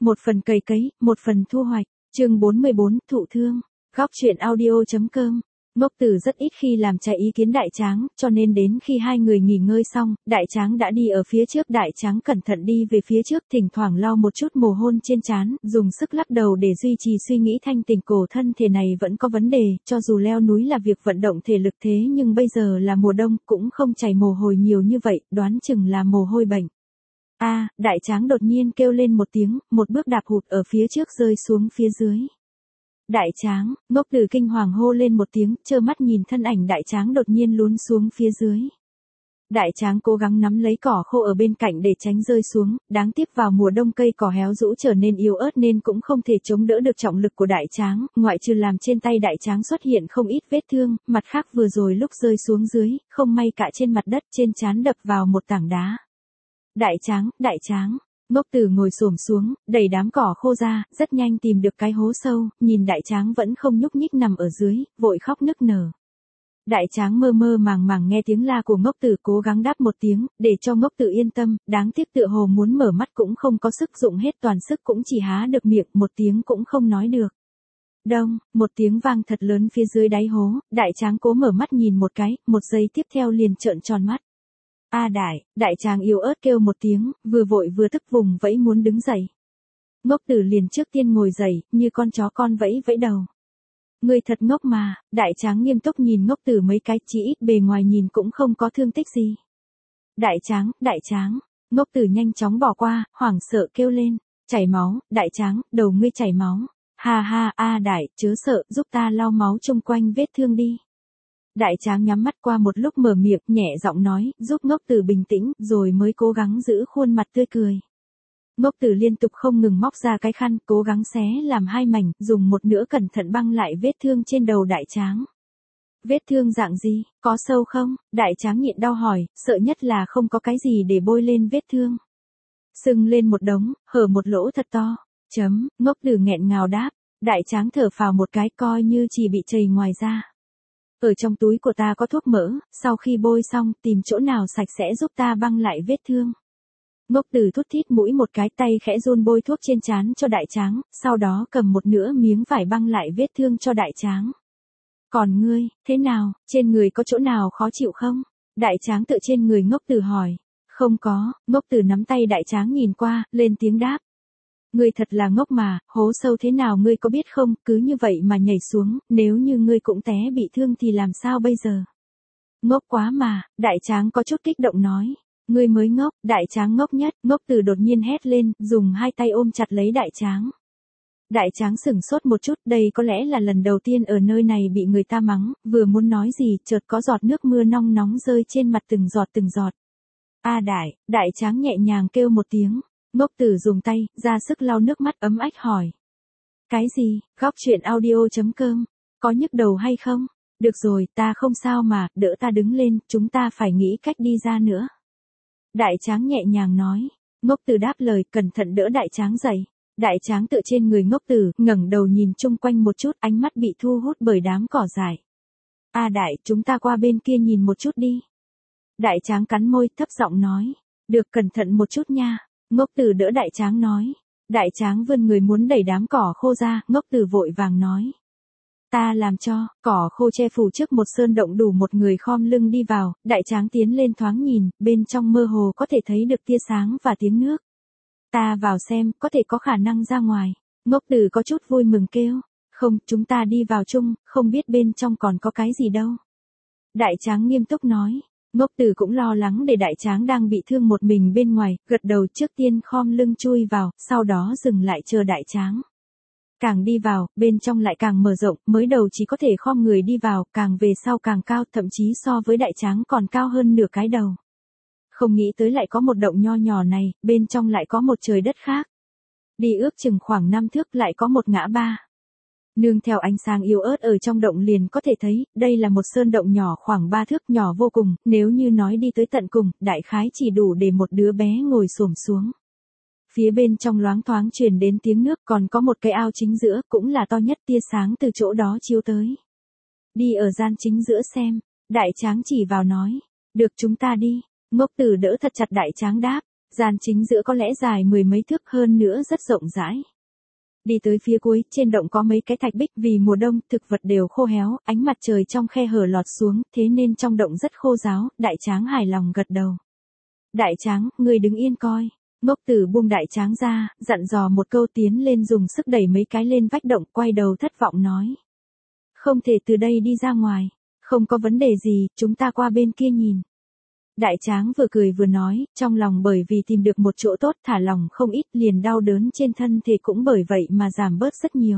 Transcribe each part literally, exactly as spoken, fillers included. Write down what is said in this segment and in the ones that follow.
một phần cày cấy, một phần thu hoạch. Chương bốn mươi bốn, thụ thương. Góc truyện audio chấm com. Ngốc Tử rất ít khi làm trái ý kiến Đại Tráng, cho nên đến khi hai người nghỉ ngơi xong, Đại Tráng đã đi ở phía trước. Đại Tráng cẩn thận đi về phía trước, thỉnh thoảng lau một chút mồ hôi trên trán, dùng sức lắc đầu để duy trì suy nghĩ thanh tỉnh. Cổ thân thể này vẫn có vấn đề, cho dù leo núi là việc vận động thể lực thế nhưng bây giờ là mùa đông, cũng không chảy mồ hôi nhiều như vậy, đoán chừng là mồ hôi bệnh. A, à, Đại Tráng đột nhiên kêu lên một tiếng, một bước đạp hụt ở phía trước rơi xuống phía dưới. Đại Tráng, Ngốc Tử kinh hoàng hô lên một tiếng, trơ mắt nhìn thân ảnh Đại Tráng đột nhiên lún xuống phía dưới. Đại Tráng cố gắng nắm lấy cỏ khô ở bên cạnh để tránh rơi xuống, đáng tiếc vào mùa đông cây cỏ héo rũ trở nên yếu ớt nên cũng không thể chống đỡ được trọng lực của Đại Tráng, ngoại trừ làm trên tay Đại Tráng xuất hiện không ít vết thương, mặt khác vừa rồi lúc rơi xuống dưới, không may cả trên mặt đất trên trán đập vào một tảng đá. Đại Tráng, Đại Tráng. Ngốc Tử ngồi xổm xuống, đẩy đám cỏ khô ra, rất nhanh tìm được cái hố sâu, nhìn Đại Tráng vẫn không nhúc nhích nằm ở dưới, vội khóc nức nở. Đại Tráng mơ mơ màng màng nghe tiếng la của Ngốc Tử, cố gắng đáp một tiếng, để cho Ngốc Tử yên tâm, đáng tiếc tựa hồ muốn mở mắt cũng không có sức, dụng hết toàn sức cũng chỉ há được miệng, một tiếng cũng không nói được. Đông, một tiếng vang thật lớn phía dưới đáy hố, Đại Tráng cố mở mắt nhìn một cái, một giây tiếp theo liền trợn tròn mắt. A à Đại, Đại Tráng yếu ớt kêu một tiếng, vừa vội vừa tức vùng vẫy muốn đứng dậy. Ngốc Tử liền trước tiên ngồi dậy, như con chó con vẫy vẫy đầu. Người thật ngốc mà, Đại Tráng nghiêm túc nhìn Ngốc Tử mấy cái, chỉ ít bề ngoài nhìn cũng không có thương tích gì. Đại Tráng, Đại Tráng, Ngốc Tử nhanh chóng bỏ qua, hoảng sợ kêu lên, chảy máu, Đại Tráng, đầu ngươi chảy máu. Ha ha, A à Đại, chớ sợ, giúp ta lau máu chung quanh vết thương đi. Đại Tráng nhắm mắt qua một lúc mở miệng, nhẹ giọng nói, giúp Ngốc Tử bình tĩnh, rồi mới cố gắng giữ khuôn mặt tươi cười. Ngốc Tử liên tục không ngừng móc ra cái khăn, cố gắng xé làm hai mảnh, dùng một nửa cẩn thận băng lại vết thương trên đầu Đại Tráng. Vết thương dạng gì, có sâu không? Đại Tráng nhịn đau hỏi, sợ nhất là không có cái gì để bôi lên vết thương. Sưng lên một đống, hở một lỗ thật to. Chấm, Ngốc Tử nghẹn ngào đáp. Đại Tráng thở phào một cái, coi như chỉ bị chảy ngoài da. Ở trong túi của ta có thuốc mỡ, sau khi bôi xong, tìm chỗ nào sạch sẽ giúp ta băng lại vết thương. Ngốc Tử thút thít mũi một cái, tay khẽ run bôi thuốc trên trán cho Đại Tráng, sau đó cầm một nửa miếng vải băng lại vết thương cho Đại Tráng. Còn ngươi, thế nào, trên người có chỗ nào khó chịu không? Đại Tráng tự trên người Ngốc Tử hỏi. Không có, Ngốc Tử nắm tay Đại Tráng nhìn qua, lên tiếng đáp. Ngươi thật là ngốc mà, hố sâu thế nào ngươi có biết không, cứ như vậy mà nhảy xuống, nếu như ngươi cũng té bị thương thì làm sao bây giờ? Ngốc quá mà, Đại Tráng có chút kích động nói. Ngươi mới ngốc, Đại Tráng ngốc nhất. Ngốc Tử đột nhiên hét lên, dùng hai tay ôm chặt lấy Đại Tráng. Đại Tráng sửng sốt một chút, đây có lẽ là lần đầu tiên ở nơi này bị người ta mắng, vừa muốn nói gì, chợt có giọt nước mưa nong nóng rơi trên mặt từng giọt từng giọt. A à Đại, Đại Tráng nhẹ nhàng kêu một tiếng. Ngốc Tử dùng tay, ra sức lau nước mắt ấm ách hỏi. Cái gì, góc truyện audio chấm com, có nhức đầu hay không? Được rồi, ta không sao mà, đỡ ta đứng lên, chúng ta phải nghĩ cách đi ra nữa. Đại Tráng nhẹ nhàng nói. Ngốc Tử đáp lời, cẩn thận đỡ Đại Tráng dậy. Đại Tráng tựa trên người Ngốc Tử, ngẩng đầu nhìn chung quanh một chút, ánh mắt bị thu hút bởi đám cỏ dại. A à Đại, chúng ta qua bên kia nhìn một chút đi. Đại Tráng cắn môi, thấp giọng nói. Được, cẩn thận một chút nha. Ngốc Tử đỡ Đại Tráng nói. Đại Tráng vươn người muốn đẩy đám cỏ khô ra, Ngốc Tử vội vàng nói. Ta làm cho, cỏ khô che phủ trước một sơn động đủ một người khom lưng đi vào, Đại Tráng tiến lên thoáng nhìn, bên trong mơ hồ có thể thấy được tia sáng và tiếng nước. Ta vào xem, có thể có khả năng ra ngoài. Ngốc Tử có chút vui mừng kêu. Không, chúng ta đi vào chung, không biết bên trong còn có cái gì đâu. Đại Tráng nghiêm túc nói. Ngốc Tử cũng lo lắng để Đại Tráng đang bị thương một mình bên ngoài, gật đầu trước tiên khom lưng chui vào, sau đó dừng lại chờ Đại Tráng. Càng đi vào, bên trong lại càng mở rộng, mới đầu chỉ có thể khom người đi vào, càng về sau càng cao, thậm chí so với Đại Tráng còn cao hơn nửa cái đầu. Không nghĩ tới lại có một động nho nhỏ này, bên trong lại có một trời đất khác. Đi ước chừng khoảng năm thước lại có một ngã ba. Nương theo ánh sáng yếu ớt ở trong động liền có thể thấy, đây là một sơn động nhỏ khoảng ba thước, nhỏ vô cùng, nếu như nói đi tới tận cùng, đại khái chỉ đủ để một đứa bé ngồi xổm xuống. Phía bên trong loáng thoáng truyền đến tiếng nước, còn có một cái ao chính giữa, cũng là to nhất, tia sáng từ chỗ đó chiếu tới. Đi ở gian chính giữa xem, Đại Tráng chỉ vào nói. Được, chúng ta đi. Ngốc Tử đỡ thật chặt Đại Tráng đáp. Gian chính giữa có lẽ dài mười mấy thước, hơn nữa rất rộng rãi. Đi tới phía cuối, trên động có mấy cái thạch bích, vì mùa đông, thực vật đều khô héo, ánh mặt trời trong khe hở lọt xuống, thế nên trong động rất khô ráo, đại tráng hài lòng gật đầu. Đại tráng, ngươi đứng yên coi. Ngốc Tử buông đại tráng ra, dặn dò một câu, tiến lên dùng sức đẩy mấy cái lên vách động, quay đầu thất vọng nói. Không thể từ đây đi ra ngoài. Không có vấn đề gì, chúng ta qua bên kia nhìn. Đại tráng vừa cười vừa nói, trong lòng bởi vì tìm được một chỗ tốt thả lòng không ít, liền đau đớn trên thân thể cũng bởi vậy mà giảm bớt rất nhiều.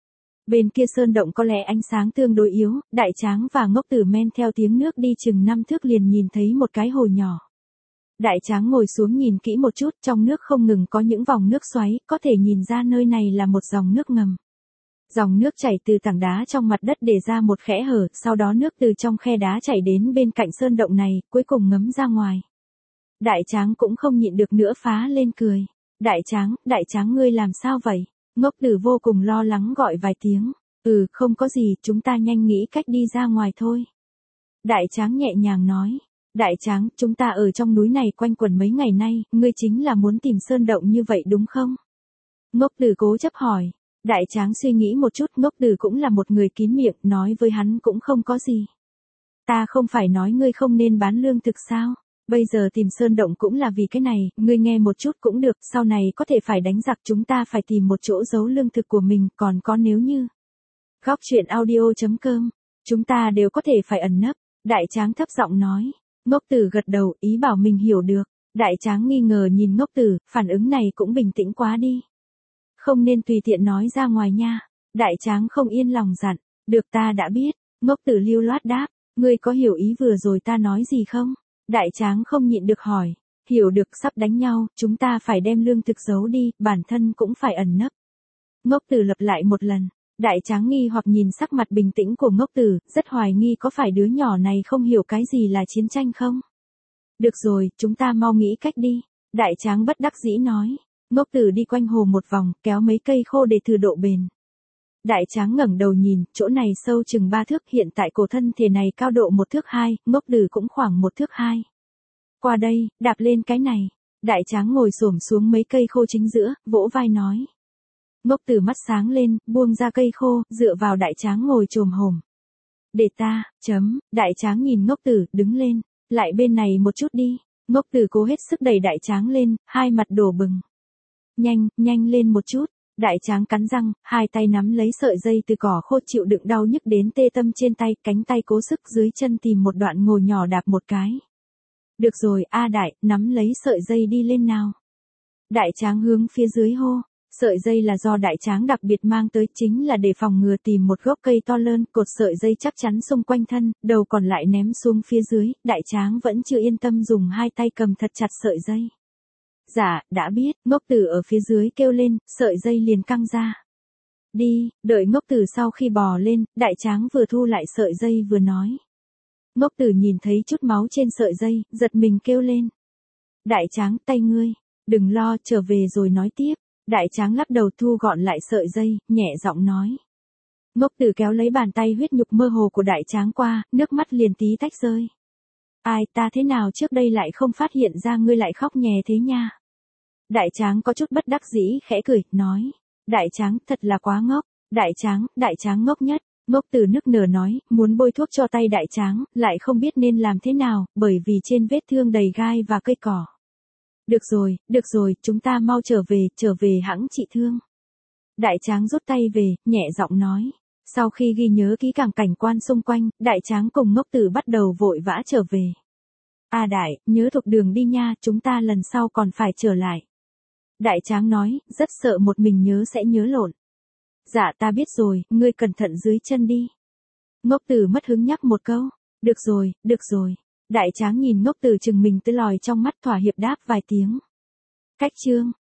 Bên kia sơn động có lẽ ánh sáng tương đối yếu, đại tráng và Ngốc Tử men theo tiếng nước đi chừng năm thước liền nhìn thấy một cái hồ nhỏ. Đại tráng ngồi xuống nhìn kỹ một chút, trong nước không ngừng có những vòng nước xoáy, có thể nhìn ra nơi này là một dòng nước ngầm. Dòng nước chảy từ tảng đá trong mặt đất để ra một kẽ hở, sau đó nước từ trong khe đá chảy đến bên cạnh sơn động này, cuối cùng ngấm ra ngoài. Đại tráng cũng không nhịn được nữa phá lên cười. Đại tráng, đại tráng ngươi làm sao vậy? Ngốc Tử vô cùng lo lắng gọi vài tiếng. Ừ, không có gì, chúng ta nhanh nghĩ cách đi ra ngoài thôi. Đại tráng nhẹ nhàng nói. Đại tráng, chúng ta ở trong núi này quanh quẩn mấy ngày nay, ngươi chính là muốn tìm sơn động như vậy đúng không? Ngốc Tử cố chấp hỏi. Đại tráng suy nghĩ một chút, Ngốc Tử cũng là một người kín miệng, nói với hắn cũng không có gì. Ta không phải nói ngươi không nên bán lương thực sao? Bây giờ tìm sơn động cũng là vì cái này, ngươi nghe một chút cũng được, sau này có thể phải đánh giặc, chúng ta phải tìm một chỗ giấu lương thực của mình, còn có nếu như. Góc truyện audio chấm com, chúng ta đều có thể phải ẩn nấp. Đại tráng thấp giọng nói. Ngốc Tử gật đầu, ý bảo mình hiểu được. Đại tráng nghi ngờ nhìn Ngốc Tử, phản ứng này cũng bình tĩnh quá đi. Không nên tùy tiện nói ra ngoài nha. Đại tráng không yên lòng dặn. Được, ta đã biết. Ngốc Tử lưu loát đáp. Ngươi có hiểu ý vừa rồi ta nói gì không? Đại tráng không nhịn được hỏi. Hiểu được, sắp đánh nhau, chúng ta phải đem lương thực giấu đi, bản thân cũng phải ẩn nấp. Ngốc Tử lặp lại một lần. Đại tráng nghi hoặc nhìn sắc mặt bình tĩnh của Ngốc Tử, rất hoài nghi có phải đứa nhỏ này không hiểu cái gì là chiến tranh không? Được rồi, chúng ta mau nghĩ cách đi. Đại tráng bất đắc dĩ nói. Ngốc Tử đi quanh hồ một vòng, kéo mấy cây khô để thử độ bền. Đại tráng ngẩng đầu nhìn, chỗ này sâu chừng ba thước, hiện tại cổ thân thể này cao độ một thước hai, Ngốc Tử cũng khoảng một thước hai. Qua đây, đạp lên cái này. Đại tráng ngồi xổm xuống mấy cây khô chính giữa, vỗ vai nói. Ngốc Tử mắt sáng lên, buông ra cây khô, dựa vào đại tráng ngồi chồm hổm. Để ta, chấm, đại tráng nhìn Ngốc Tử, đứng lên, lại bên này một chút đi. Ngốc Tử cố hết sức đẩy đại tráng lên, hai mặt đổ bừng. Nhanh, nhanh lên một chút. Đại tráng cắn răng, hai tay nắm lấy sợi dây từ cỏ khô, chịu đựng đau nhức đến tê tâm trên tay, cánh tay cố sức dưới chân tìm một đoạn ngồi nhỏ đạp một cái. Được rồi, a đại, nắm lấy sợi dây đi lên nào. Đại tráng hướng phía dưới hô. Sợi dây là do đại tráng đặc biệt mang tới, chính là để phòng ngừa tìm một gốc cây to lớn, cột sợi dây chắc chắn xung quanh thân, đầu còn lại ném xuống phía dưới, đại tráng vẫn chưa yên tâm dùng hai tay cầm thật chặt sợi dây. Dạ, đã biết, Ngốc Tử ở phía dưới kêu lên, sợi dây liền căng ra. Đi, đợi Ngốc Tử sau khi bò lên, đại tráng vừa thu lại sợi dây vừa nói. Ngốc Tử nhìn thấy chút máu trên sợi dây, giật mình kêu lên. Đại tráng, tay ngươi, đừng lo, trở về rồi nói tiếp. Đại tráng lắc đầu thu gọn lại sợi dây, nhẹ giọng nói. Ngốc Tử kéo lấy bàn tay huyết nhục mơ hồ của đại tráng qua, nước mắt liền tí tách rơi. Ai, ta thế nào trước đây lại không phát hiện ra ngươi lại khóc nhè thế nha. Đại tráng có chút bất đắc dĩ khẽ cười, nói. Đại tráng, thật là quá ngốc. Đại tráng, đại tráng ngốc nhất. Ngốc Tử nức nở nói, muốn bôi thuốc cho tay đại tráng, lại không biết nên làm thế nào, bởi vì trên vết thương đầy gai và cây cỏ. Được rồi, được rồi, chúng ta mau trở về, trở về hãng trị thương. Đại tráng rút tay về, nhẹ giọng nói. Sau khi ghi nhớ kỹ càng cảnh quan xung quanh, đại tráng cùng Ngốc Tử bắt đầu vội vã trở về. A đại, nhớ thuộc đường đi nha, chúng ta lần sau còn phải trở lại. Đại tráng nói, rất sợ một mình nhớ sẽ nhớ lộn. Dạ ta biết rồi, ngươi cẩn thận dưới chân đi. Ngốc Tử mất hứng nhắc một câu. Được rồi, được rồi. Đại tráng nhìn Ngốc Tử chừng mình tươi lòi trong mắt, thỏa hiệp đáp vài tiếng. Cách chương.